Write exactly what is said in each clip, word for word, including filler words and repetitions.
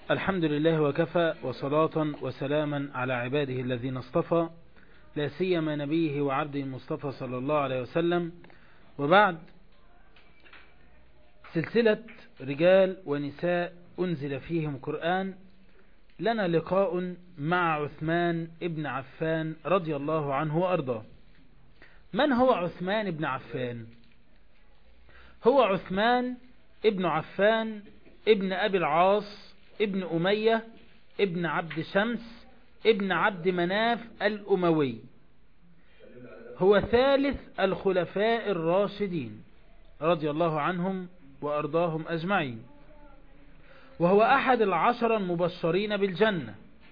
الحمد لله وكفى، وصلاة وسلاما على عباده الذين اصطفى، لا سيما نبيه وعبده المصطفى صلى الله عليه وسلم. وبعد، سلسلة رجال ونساء أنزل فيهم قرآن، لنا لقاء مع عثمان ابن عفان رضي الله عنه وأرضاه. من هو عثمان ابن عفان؟ هو عثمان ابن عفان ابن أبي العاص ابن أمية ابن عبد شمس ابن عبد مناف الأموي، هو ثالث الخلفاء الراشدين رضي الله عنهم وأرضاهم أجمعين، وهو أحد العشر المبشرين بالجنة.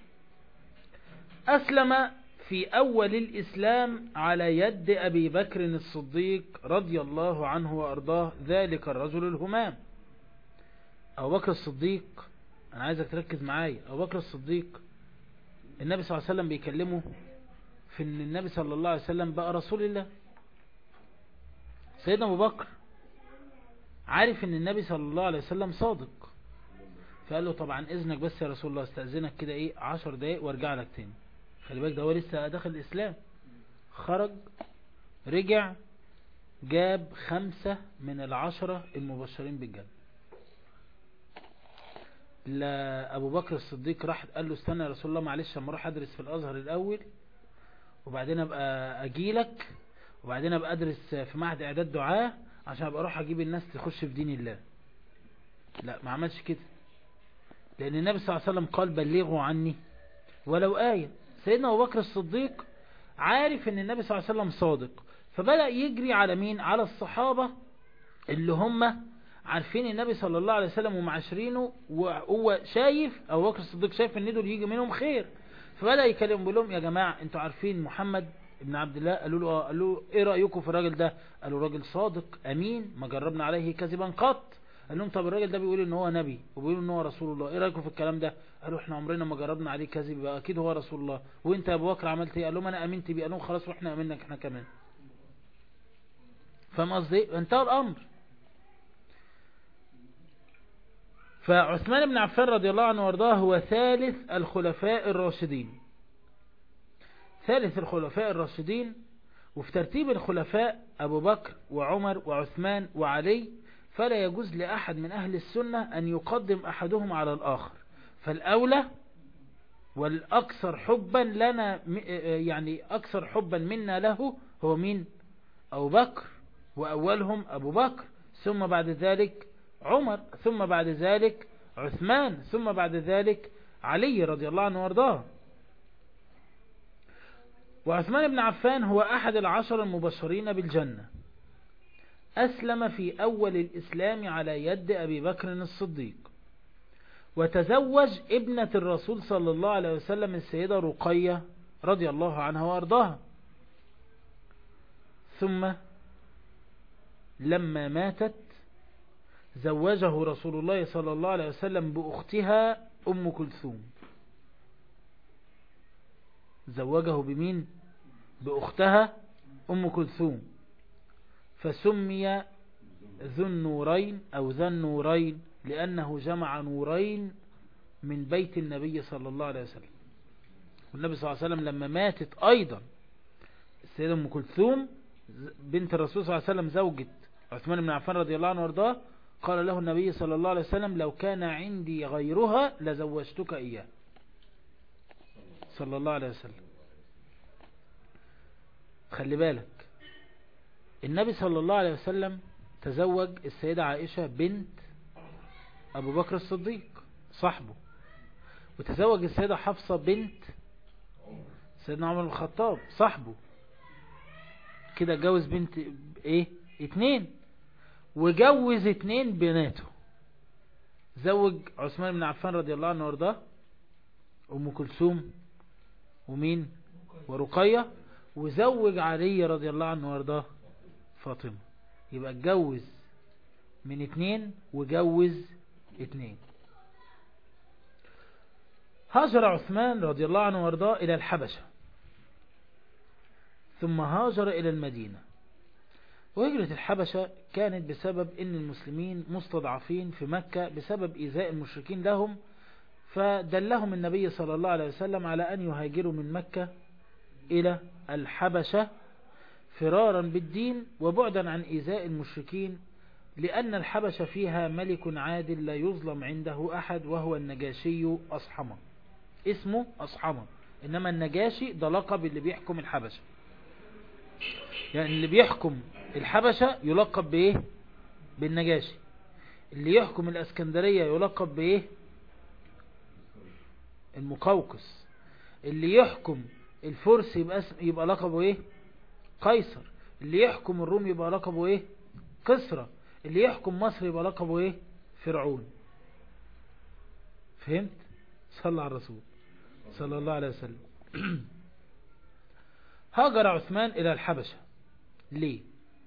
أسلم في أول الإسلام على يد أبي بكر الصديق رضي الله عنه وأرضاه، ذلك الرجل الهمام. أبو بكر الصديق، أنا عايزك تركز معايا. أبو بكر الصديق النبي صلى الله عليه وسلم بيكلمه في أن النبي صلى الله عليه وسلم بقى رسول الله. سيدنا أبو بكر عارف أن النبي صلى الله عليه وسلم صادق، فقال له طبعا إذنك بس يا رسول الله، استأذنك كده إيه عشر دقايق وارجع لك تاني. خلي بالك ده هو لسه داخل الإسلام، خرج رجع جاب خمسة من العشرة المبشرين بالجنة. لا أبو بكر الصديق راح قال له استنى يا رسول الله، معلش اما اروح أدرس في الأزهر الأول، وبعدين أبقى أجيلك، وبعدين أبقى أدرس في معهد إعداد دعاء عشان أبقى أروح أجيب الناس تخش في دين الله. لا، ما عملش كده، لأن النبي صلى الله عليه وسلم قال بلغوا عني ولو آية. سيدنا أبو بكر الصديق عارف أن النبي صلى الله عليه وسلم صادق، فبدأ يجري على مين؟ على الصحابة اللي هم عارفين النبي صلى الله عليه وسلم ومعاشرينه، وهو شايف أبو بكر الصديق شايف ان دول يجي منهم خير، فبدأ يكلم بيقول لهم يا جماعة انتوا عارفين محمد ابن عبد الله؟ قالوا له اه. قالوا ايه رأيكم في الراجل ده؟ قالوا راجل صادق امين ما جربنا عليه كذبا قط. قال لهم طب الراجل ده بيقول ان هو نبي وبيقول ان هو رسول الله، ايه رأيكم في الكلام ده؟ قالوا احنا عمرنا ما جربنا عليه كذب، يبقى اكيد هو رسول الله. وانت يا ابو بكر عملت ايه؟ قال لهم انا امنت بيه. قال لهم خلاص واحنا امنك احنا كمان. فاهم قصدي؟ انتهى الامر. فعثمان بن عفان رضي الله عنه وارضاه هو ثالث الخلفاء الراشدين، ثالث الخلفاء الراشدين. وفي ترتيب الخلفاء أبو بكر وعمر وعثمان وعلي، فلا يجوز لأحد من أهل السنة أن يقدم أحدهم على الآخر، فالأولى والأكثر حبا لنا، يعني أكثر حبا منا له هو مين؟ أبو بكر، وأولهم أبو بكر، ثم بعد ذلك عمر، ثم بعد ذلك عثمان، ثم بعد ذلك علي رضي الله عنه وارضاه. وعثمان بن عفان هو أحد العشر المبشرين بالجنة. أسلم في أول الإسلام على يد أبي بكر الصديق، وتزوج ابنة الرسول صلى الله عليه وسلم السيدة رقية رضي الله عنها وارضاها. ثم لما ماتت زوجه رسول الله صلى الله عليه وسلم بأختها أم كلثوم. زوجه بمين؟ بأختها أم كلثوم، فسمي ذو النورين أو ذا النورين لأنه جمع نورين من بيت النبي صلى الله عليه وسلم. والنبي صلى الله عليه وسلم لما ماتت أيضا السيدة أم كلثوم بنت الرسول صلى الله عليه وسلم زوجة عثمان بن عفان رضي الله عنه وارضاه، قال له النبي صلى الله عليه وسلم لو كان عندي غيرها لزوجتك إياه صلى الله عليه وسلم. خلي بالك، النبي صلى الله عليه وسلم تزوج السيدة عائشة بنت أبو بكر الصديق صاحبه، وتزوج السيدة حفصة بنت سيدنا عمر بن الخطاب صاحبه. كده جوز بنت ايه؟ اتنين، وجوز اتنين بناته. زوج عثمان بن عفان رضي الله عنه وارضاه أم كلثوم ومين؟ ورقية. وزوج علي رضي الله عنه وارضاه فاطمة. يبقى اتجوز من اتنين وجوز اتنين. هاجر عثمان رضي الله عنه وارضاه إلى الحبشة، ثم هاجر إلى المدينة. وهجرة الحبشة كانت بسبب أن المسلمين مستضعفين في مكة بسبب إيذاء المشركين لهم فدلهم النبي صلى الله عليه وسلم على أن يهاجروا من مكة إلى الحبشة فرارا بالدين وبعدا عن إيذاء المشركين، لأن الحبشة فيها ملك عادل لا يظلم عنده أحد وهو النجاشي أصحمة. اسمه أصحمة، إنما النجاشي ده لقب اللي بيحكم الحبشة. يعني اللي بيحكم الحبشة يلقب بإيه؟ بالنجاشي. اللي يحكم الاسكندرية يلقب بإيه؟ المقوقس. اللي يحكم الفرس يبقى, يبقى لقبه إيه؟ قيصر. اللي يحكم الروم يبقى لقبه إيه؟ كسرى. اللي يحكم مصر يبقى لقبه إيه؟ فرعون. فهمت؟ صلى على الرسول صلى الله عليه وسلم. هاجر عثمان إلى الحبشة. ليه؟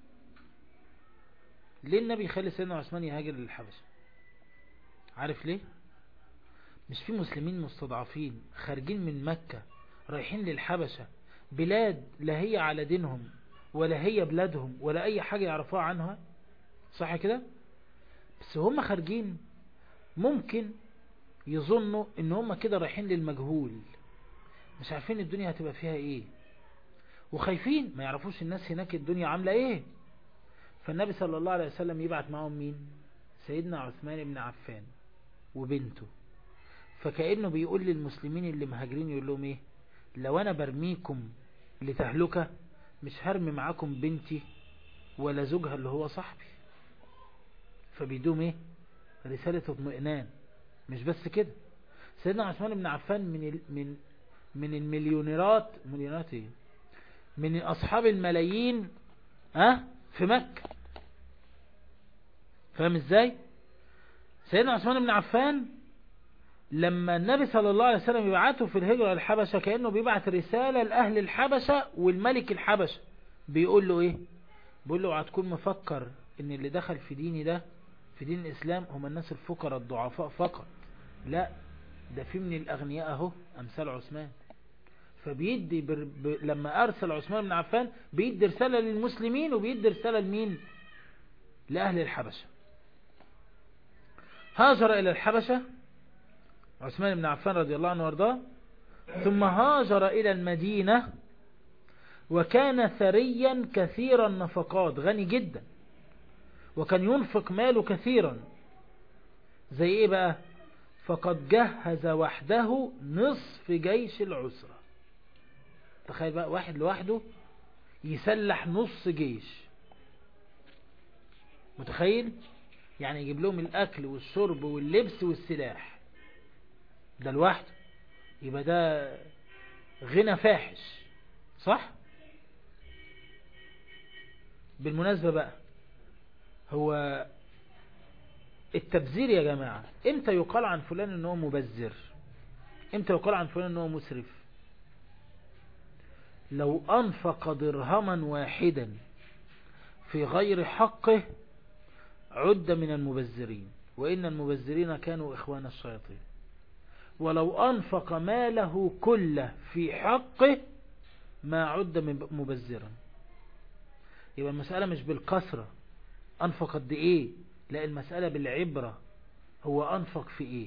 ليه النبي يخلي سيدنا عثمان يهاجر للحبشة؟ عارف ليه؟ مش في مسلمين مستضعفين خارجين من مكة رايحين للحبشة، بلاد لا هي على دينهم ولا هي بلادهم ولا أي حاجة يعرفوها عنها، صح كده؟ بس هم خارجين ممكن يظنوا ان هم كده رايحين للمجهول، مش عارفين الدنيا هتبقى فيها ايه، وخايفين ما يعرفوش الناس هناك الدنيا عاملة ايه. فالنبي صلى الله عليه وسلم يبعت معهم مين؟ سيدنا عثمان بن عفان وبنته. فكأنه بيقول للمسلمين اللي مهاجرين يقول لهم ايه؟ لو انا برميكم لتهلكة مش هرمي معاكم بنتي ولا زوجها اللي هو صاحبي. فبيدوم ايه؟ رسالة اطمئنان. مش بس كده، سيدنا عثمان بن عفان من ال... من من المليونيرات، مليونات ايه، من اصحاب الملايين ها في مكة. فاهم ازاي؟ سيدنا عثمان بن عفان لما النبي صلى الله عليه وسلم يبعته في الهجرة للحبشة كأنه بيبعت رسالة لأهل الحبشة والملك الحبشة، بيقول له ايه؟ بيقول له هتكون مفكر ان اللي دخل في ديني ده في دين الاسلام هم الناس الفقراء الضعفاء فقط، لا ده في من الاغنياء اهو امثال عثمان. فبيدي بر... ب... لما ارسل عثمان بن عفان بيدي رسالة للمسلمين وبيدي رسالة لمين؟ لأهل الحبشة. هاجر إلى الحبشة عثمان بن عفان رضي الله عنه وارضاه، ثم هاجر إلى المدينة، وكان ثريا كثير النفقات، غني جدا، وكان ينفق ماله كثيرا. زي ايه بقى؟ فقد جهز وحده نصف جيش العسرة. تخيل بقى واحد لوحده يسلح نص جيش. متخيل؟ يعني يجيب لهم الأكل والشرب واللبس والسلاح ده لوحده. يبقى ده غنى فاحش، صح؟ بالمناسبة بقى، هو التبذير يا جماعة امتى يقال عن فلان انه مبذر؟ امتى يقال عن فلان انه مسرف؟ لو انفق درهما واحدا في غير حقه عد من المبذرين، وإن المبذرين كانوا إخوان الشياطين. ولو أنفق ماله كله في حقه ما عد مبذرا. يبقى المسألة مش بالكثرة أنفق قد إيه، لا المسألة بالعبرة، هو أنفق في إيه.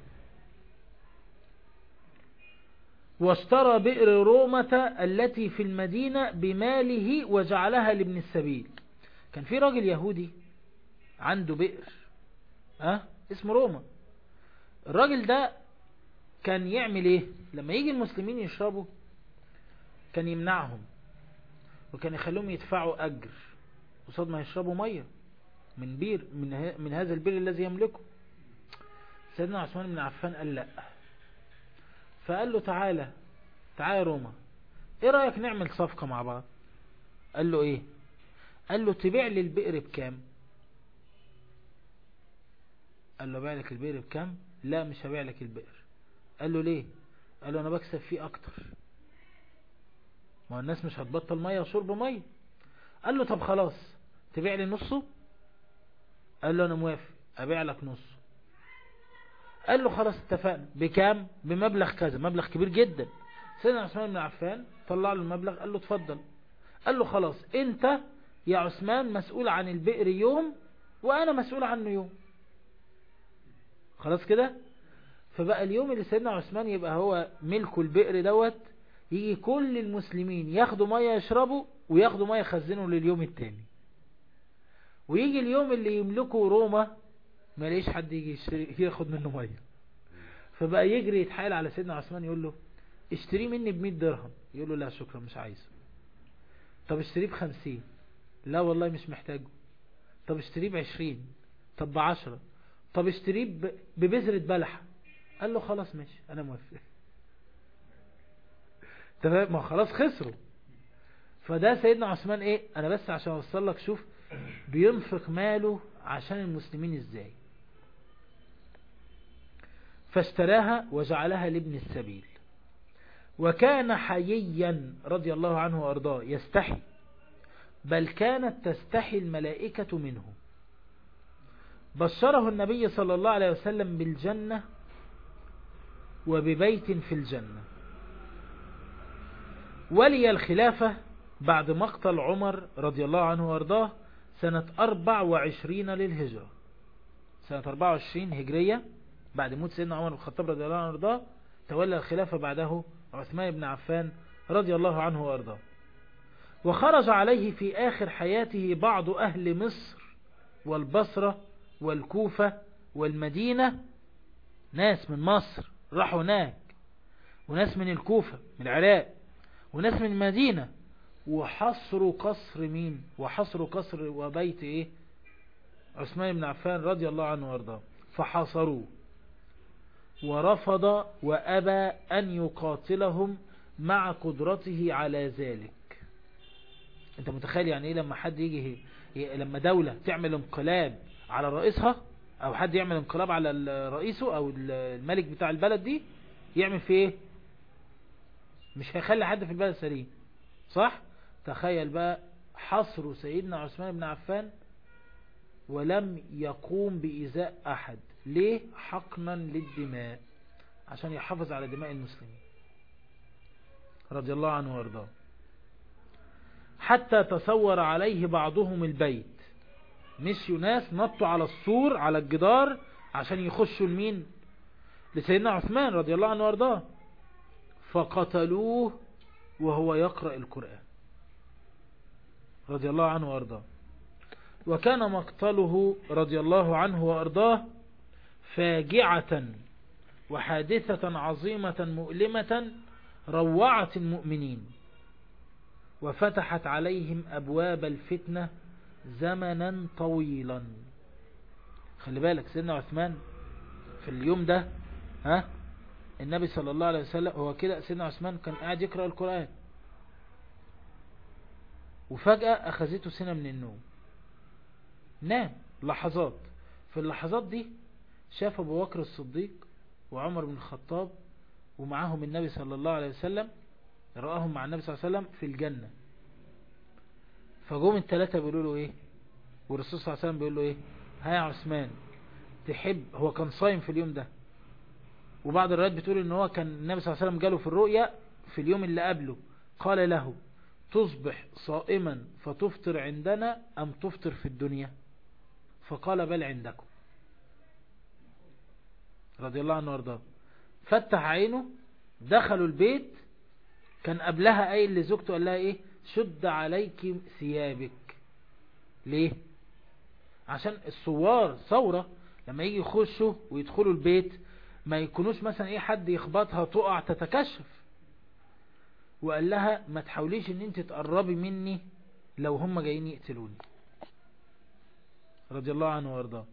واشترى بئر رومة التي في المدينة بماله وجعلها لابن السبيل. كان في راجل يهودي عنده بئر أه؟ اسمه روما. الراجل ده كان يعمل ايه لما يجي المسلمين يشربوا؟ كان يمنعهم، وكان يخليهم يدفعوا اجر قصاد ما يشربوا مية من بير من, من هذا البئر الذي يملكه. سيدنا عثمان بن عفان قال لا، فقال له تعالى تعالى روما، ايه رأيك نعمل صفقة مع بعض؟ قال له ايه؟ قال له تبيع لي البئر بكام؟ قال له بيع لك البئر بكام؟ لا مش هبيع لك البئر. قال له ليه؟ قال له انا بكسب فيه اكتر، ما الناس مش هتبطل مية وشرب مية. قال له طب خلاص تبيع لي نصه؟ قال له انا موافق ابيع لك نصه. قال له خلاص اتفقنا، بكام؟ بمبلغ كذا، مبلغ كبير جدا. سيدنا عثمان بن عفان طلع له المبلغ، قال له اتفضل. قال له خلاص انت يا عثمان مسؤول عن البئر يوم وانا مسؤول عنه يوم، خلاص كده. فبقى اليوم اللي سيدنا عثمان يبقى هو ملكه البئر دوت، يجي كل المسلمين ياخدوا مية يشربوا وياخدوا مية يخزنوا لليوم التاني. ويجي اليوم اللي يملكوا روما ما ليش حد يجي يشتري ياخد منه مية، فبقى يجري يتحايل على سيدنا عثمان يقول له اشتري مني بمئة درهم، يقول له لا شكرا مش عايزه. طب اشتريه بخمسين، لا والله مش محتاجه. طب اشتريه بعشرين، طب بعشرة، طب اشتريه ببذرة بلحة. قال له خلاص ماشي انا موافق. تمام، ما خلاص خسروا. فده سيدنا عثمان ايه، انا بس عشان اوصل لك، شوف بينفق ماله عشان المسلمين ازاي. فاشتراها وجعلها لابن السبيل. وكان حييا رضي الله عنه وارضاه يستحي، بل كانت تستحي الملائكة منه. بشره النبي صلى الله عليه وسلم بالجنة وببيت في الجنة. ولي الخلافة بعد مقتل عمر رضي الله عنه وارضاه سنة أربع وعشرين للهجرة، سنة أربعة وعشرين هجرية، بعد موت سيدنا عمر بن الخطاب رضي الله عنه وارضاه تولى الخلافة بعده عثمان بن عفان رضي الله عنه وارضاه. وخرج عليه في آخر حياته بعض أهل مصر والبصرة والكوفة والمدينة، ناس من مصر راحوا هناك، وناس من الكوفة من العراق، وناس من المدينة، وحصروا قصر مين؟ وحصروا قصر وبيت ايه؟ عثمان بن عفان رضي الله عنه وارضاه. فحاصروه ورفض وأبى أن يقاتلهم مع قدرته على ذلك. انت متخيل يعني ايه لما حد يجي، لما دولة تعمل انقلاب على رئيسها، او حد يعمل انقلاب على رئيسه او الملك بتاع البلد دي، يعمل فيه ايه؟ مش هيخلي حد في البلد سليم، صح؟ تخيل بقى حصر سيدنا عثمان بن عفان ولم يقوم بإيذاء أحد. ليه؟ حقنا للدماء، عشان يحافظ على دماء المسلمين رضي الله عنه وارضاه. حتى تصور عليه بعضهم البيت، مشيوا ناس نطوا على السور على الجدار عشان يخشوا لمين؟ لسيدنا عثمان رضي الله عنه وارضاه. فقتلوه وهو يقرأ القرآن رضي الله عنه وارضاه. وكان مقتله رضي الله عنه وارضاه فاجعة وحادثة عظيمة مؤلمة روعت المؤمنين، وفتحت عليهم أبواب الفتنة زمنا طويلا. خلي بالك سيدنا عثمان في اليوم ده، ها النبي صلى الله عليه وسلم هو كده، سيدنا عثمان كان قاعد يقرأ القرآن، وفجأة أخذته سنة من النوم، نام لحظات. في اللحظات دي شاف أبو بكر الصديق وعمر بن الخطاب ومعهم النبي صلى الله عليه وسلم، رآهم مع النبي صلى الله عليه وسلم في الجنة. فجوم الثلاثة بيقولوا له ايه، والرسول صلى الله عليه وسلم بيقول له ايه، ها يا عثمان تحب، هو كان صايم في اليوم ده، وبعض الروايات بتقول ان هو كان النبي صلى الله عليه وسلم جاله في الرؤيا في اليوم اللي قبله، قال له تصبح صائما فتفطر عندنا ام تفطر في الدنيا؟ فقال بل عندكم رضي الله عنه وارضاه. فتح عينه، دخلوا البيت، كان قبلها قايل لزوجته قال لها ايه، شد عليك ثيابك. ليه؟ عشان الثوار ثورة لما يجي يخشوا ويدخلوا البيت ما يكونوش مثلا ايه حد يخبطها تقع تتكشف. وقال لها ما تحاوليش ان انت تقربي مني لو هم جايين يقتلوني رضي الله عنه وارضاه.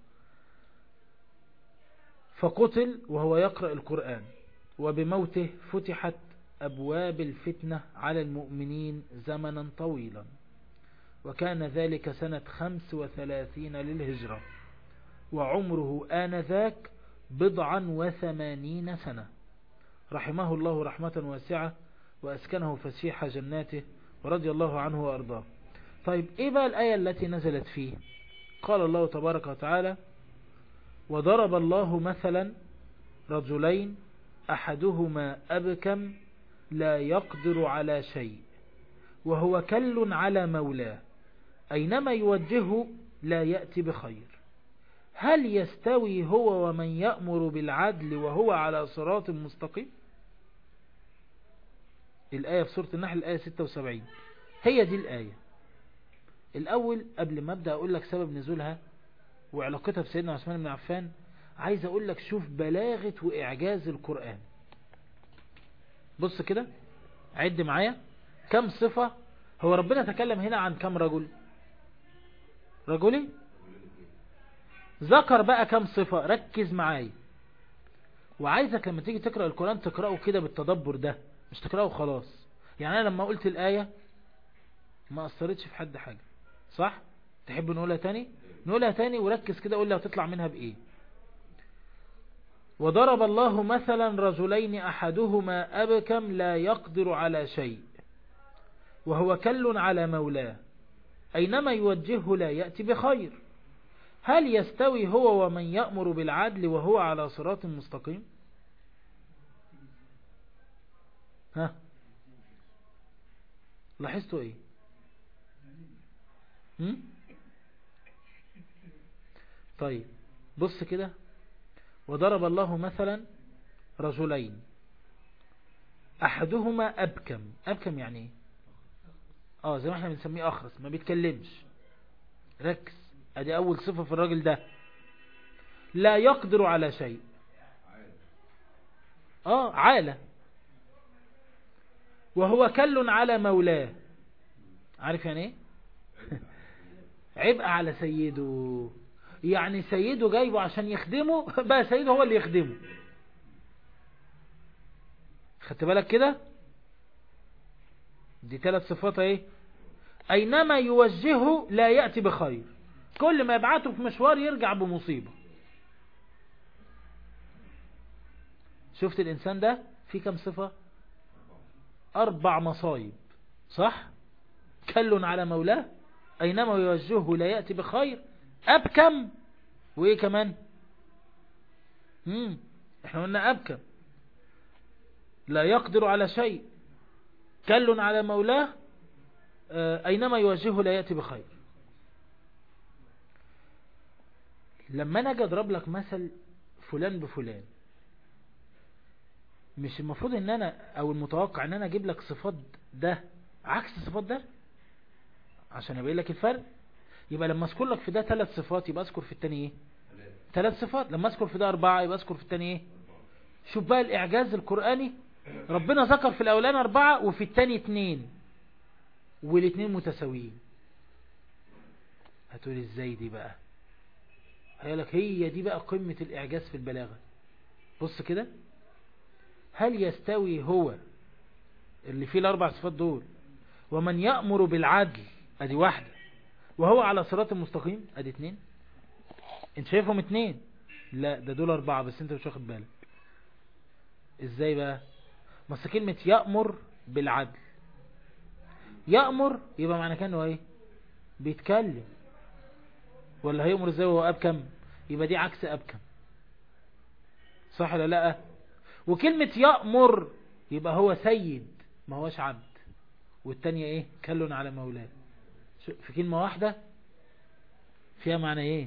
فقتل وهو يقرأ القرآن، وبموته فتحت أبواب الفتنة على المؤمنين زمنا طويلا. وكان ذلك سنة خمس وثلاثين للهجرة، وعمره آنذاك بضعا وثمانين سنة، رحمه الله رحمة واسعة وأسكنه فسيح جناته ورضي الله عنه وأرضاه. طيب إيه بقى الآية التي نزلت فيه؟ قال الله تبارك وتعالى وضرب الله مثلا رجلين أحدهما أبكم لا يقدر على شيء وهو كل على مولاه أينما يوجهه لا يأتي بخير هل يستوي هو ومن يأمر بالعدل وهو على صراط مستقيم؟ الآية في سورة النحل الآية ستة وسبعين، هي دي الآية. الأول قبل ما أبدأ أقول لك سبب نزولها وعلاقتها بسيدنا عثمان بن عفان، عايز أقول لك شوف بلاغة وإعجاز القرآن. بص كده، عد معايا كم صفة. هو ربنا تكلم هنا عن كم رجل؟ رجلين. ذكر بقى كم صفة؟ ركز معايا، وعايزك لما تيجي تقرأ القرآن تقرأه كده بالتدبر ده، مش تقرأه خلاص. يعني أنا لما قلت الآية ما أثرتش في حد حاجة، صح؟ تحب نقولها تاني؟ نقولها تاني وركز كده، قول لي هتطلع منها بإيه. وضرب الله مثلا رجلين أحدهما أبكم لا يقدر على شيء وهو كل على مولاه أينما يوجهه لا يأتي بخير هل يستوي هو ومن يأمر بالعدل وهو على صراط مستقيم؟ ها، لاحظتوا ايه؟ هم؟ طيب بص كده، وضرب الله مثلا رجلين أحدهما أبكم. أبكم يعني ايه؟ اه زي ما احنا بنسميه أخرس، ما بيتكلمش. ركز، ادي أول صفة في الراجل ده، لا يقدر على شيء. اه عالة. وهو كل على مولاه. عارف يعني ايه؟ عبء على سيده، يعني سيده جايبه عشان يخدمه، بقى سيده هو اللي يخدمه. خدت بالك كده؟ دي ثلاث صفات ايه؟ اينما يوجهه لا يأتي بخير، كل ما يبعته في مشوار يرجع بمصيبة. شفت الانسان ده في كم صفة؟ اربع مصايب، صح؟ كل على مولاه اينما يوجهه لا يأتي بخير، ابكم، وايه كمان؟ هم احنا قلنا ابكم، لا يقدر على شيء، كل على مولاه، اينما يوجهه لا يأتي بخير. لما انا اجي اضرب لك مثل فلان بفلان، مش المفروض ان انا او المتوقع ان انا اجيب لك صفات ده عكس صفات ده عشان ابين لك الفرق؟ يبقى لما اذكر لك في ده ثلاث صفات يبقى اذكر في التاني ايه؟ ثلاث صفات. لما اذكر في ده اربعة يبقى اذكر في التاني ايه؟ شوف بقى الاعجاز القرآني، ربنا ذكر في الاولاني اربعة وفي التاني اتنين، والاتنين متساويين. هتقول ازاي دي بقى؟ هيقولك هي دي بقى قمة الاعجاز في البلاغة. بص كده، هل يستوي هو اللي فيه الاربع صفات دول ومن يأمر بالعدل، ادي واحدة، وهو على صراط مستقيم، ادي اتنين. انت شايفهم اتنين؟ لا ده دول اربعة بس انت مش واخد بالك. ازاي بقى؟ بس كلمة يأمر بالعدل، يأمر يبقى معنى كانه ايه؟ بيتكلم. ولا هيأمر ازاي وهو ابكم؟ يبقى دي عكس ابكم، صح ولا لا؟ وكلمة يأمر يبقى هو سيد ما هوش عبد، والتانية ايه؟ كل على مولاه. في كلمة واحدة فيها معنى ايه؟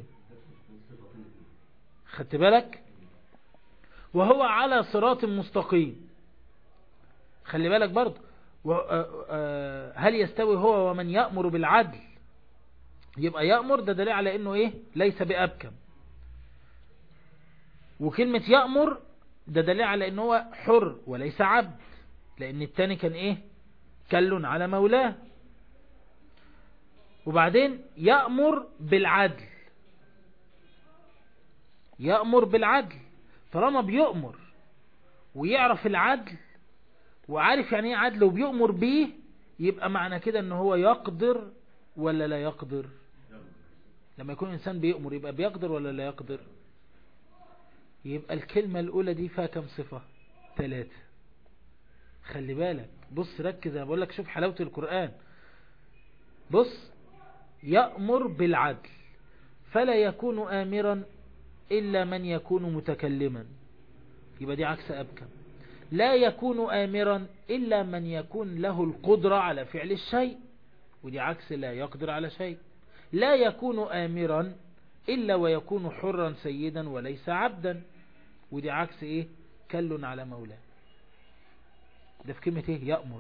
خدت بالك؟ وهو على صراط مستقيم. خلي بالك برضه، هل يستوي هو ومن يأمر بالعدل؟ يبقى يأمر ده دليل على انه ايه؟ ليس بأبكم. وكلمة يأمر ده دليل على انه هو حر وليس عبد، لان التاني كان ايه؟ كل على مولاه. وبعدين يأمر بالعدل، يأمر بالعدل، طالما بيؤمر ويعرف العدل وعارف يعني ايه عدل وبيؤمر بيه، يبقى معنى كده ان هو يقدر ولا لا يقدر؟ لما يكون انسان بيؤمر يبقى بيقدر ولا لا يقدر؟ يبقى الكلمة الاولى دي فيها كم صفة؟ ثلاثة. خلي بالك، بص ركز، انا بقول لك شوف حلاوة القرآن. بص، يأمر بالعدل فلا يكون آمرا إلا من يكون متكلما، يبقى دي عكس أبكم. لا يكون آمرا إلا من يكون له القدرة على فعل الشيء، ودي عكس لا يقدر على شيء. لا يكون آمرا إلا ويكون حرا سيدا وليس عبدا. ودي عكس إيه؟ كل على مولاه. ده في كلمة إيه؟ يأمر.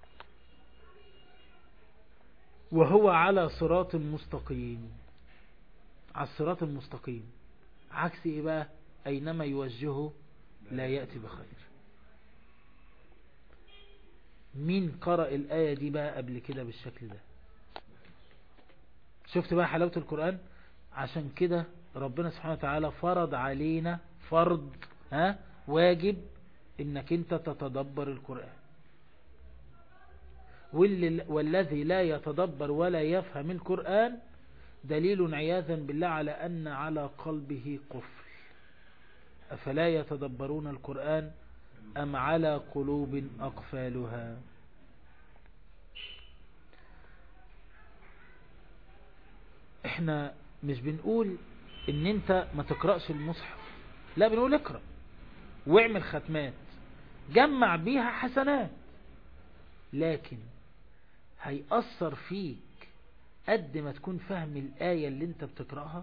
وهو على صراط مستقيم، على الصراط المستقيم. عكس إيه بقى؟ أينما يوجهه لا يأتي بخير. مين قرأ الآية دي بقى قبل كده بالشكل ده؟ شفت بقى حلاوة القرآن؟ عشان كده ربنا سبحانه وتعالى فرض علينا فرض ها واجب انك انت تتدبر القرآن. والذي لا يتدبر ولا يفهم القرآن دليل عياذا بالله على أن على قلبه قفل. أفلا يتدبرون القرآن أم على قلوب أقفالها. احنا مش بنقول ان انت ما تقرأش المصحف، لا، بنقول اقرأ واعمل ختمات جمع بيها حسنات، لكن هيأثر فيك قد ما تكون فاهم الآية اللي انت بتقرأها.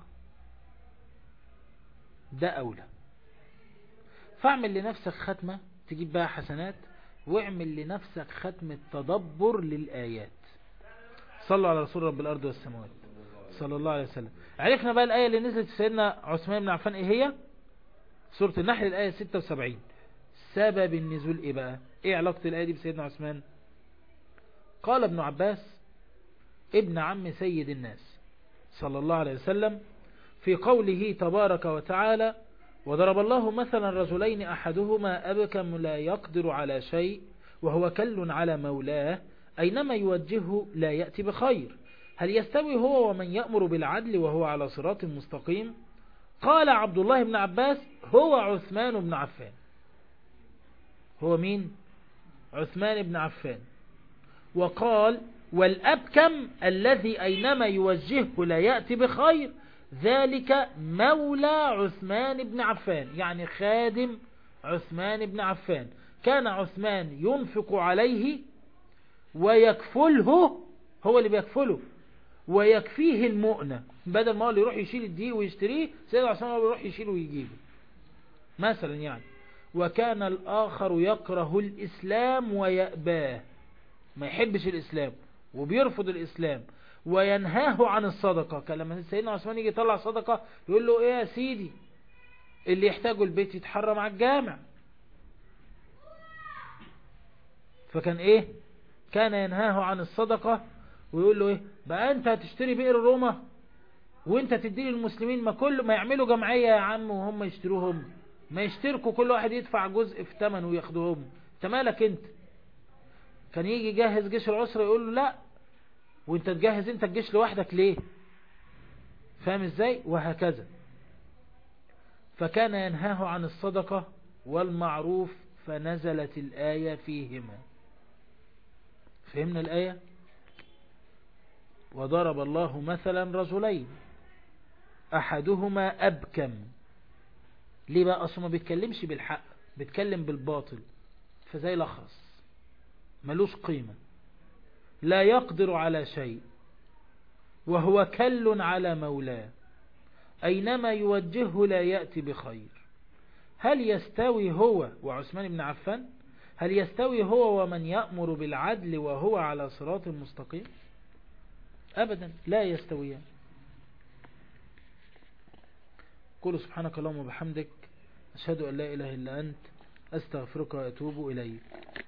ده أولى. فاعمل لنفسك ختمة تجيب بها حسنات، واعمل لنفسك ختمة تدبر للآيات. صلوا على رسول رب الأرض والسماوات صلى الله عليه وسلم. عرفنا بقى الآية اللي نزلت في سيدنا عثمان بن عفان ايه هي؟ سورة النحل الآية ستة وسبعين. سبب النزول ايه بقى؟ ايه علاقة الآية دي بسيدنا عثمان؟ قال ابن عباس ابن عم سيد الناس صلى الله عليه وسلم في قوله تبارك وتعالى: وضرب الله مثلا رجلين أحدهما أبكم لا يقدر على شيء وهو كل على مولاه أينما يوجهه لا يأتي بخير، هل يستوي هو ومن يأمر بالعدل وهو على صراط مستقيم؟ قال عبد الله بن عباس: هو عثمان بن عفان. هو مين؟ عثمان بن عفان. وقال: والأبكم الذي أينما يوجهه لا يأتي بخير ذلك مولى عثمان بن عفان، يعني خادم عثمان بن عفان. كان عثمان ينفق عليه ويكفله، هو اللي بيكفله ويكفيه المؤنة، بدل ما هو اللي يروح يشيل الدقيق ويشتريه سيدنا عثمان هو اللي يروح يشيله ويجيبه مثلا يعني. وكان الآخر يكره الإسلام ويأباه، ما يحبش الإسلام وبيرفض الإسلام وينهاه عن الصدقة. كان لما سيدنا عثمان يجي يطلع صدقة يقول له: ايه يا سيدي، اللي يحتاجه البيت يتحرم على الجامع. فكان ايه؟ كان ينهاه عن الصدقة ويقول له: ايه بقى انت هتشتري بئر روما وانت تدي للمسلمين؟ ما كل ما يعملوا جمعية يا عم وهم يشتروهم، ما يشتركوا كل واحد يدفع جزء في ثمن وياخدوهم، انت مالك انت؟ كان يجي يجهز جيش العسرة يقول له: لا، وانت تجهز انت الجيش لوحدك ليه؟ فاهم ازاي؟ وهكذا. فكان ينهاه عن الصدقة والمعروف فنزلت الآية فيهما. فهمنا الآية؟ وضرب الله مثلا رجلين أحدهما أبكم. ليه بقى؟ أصلا ما بيتكلمش بالحق، بيتكلم بالباطل، فزي لخص ملوش قيمة. لا يقدر على شيء وهو كل على مولاه أينما يوجهه لا يأتي بخير، هل يستوي هو وعثمان بن عفان؟ هل يستوي هو ومن يأمر بالعدل وهو على صراط مستقيم؟ أبدا لا يستويان. قل سبحانك اللهم وبحمدك أشهد أن لا إله إلا أنت أستغفرك وأتوب إليك.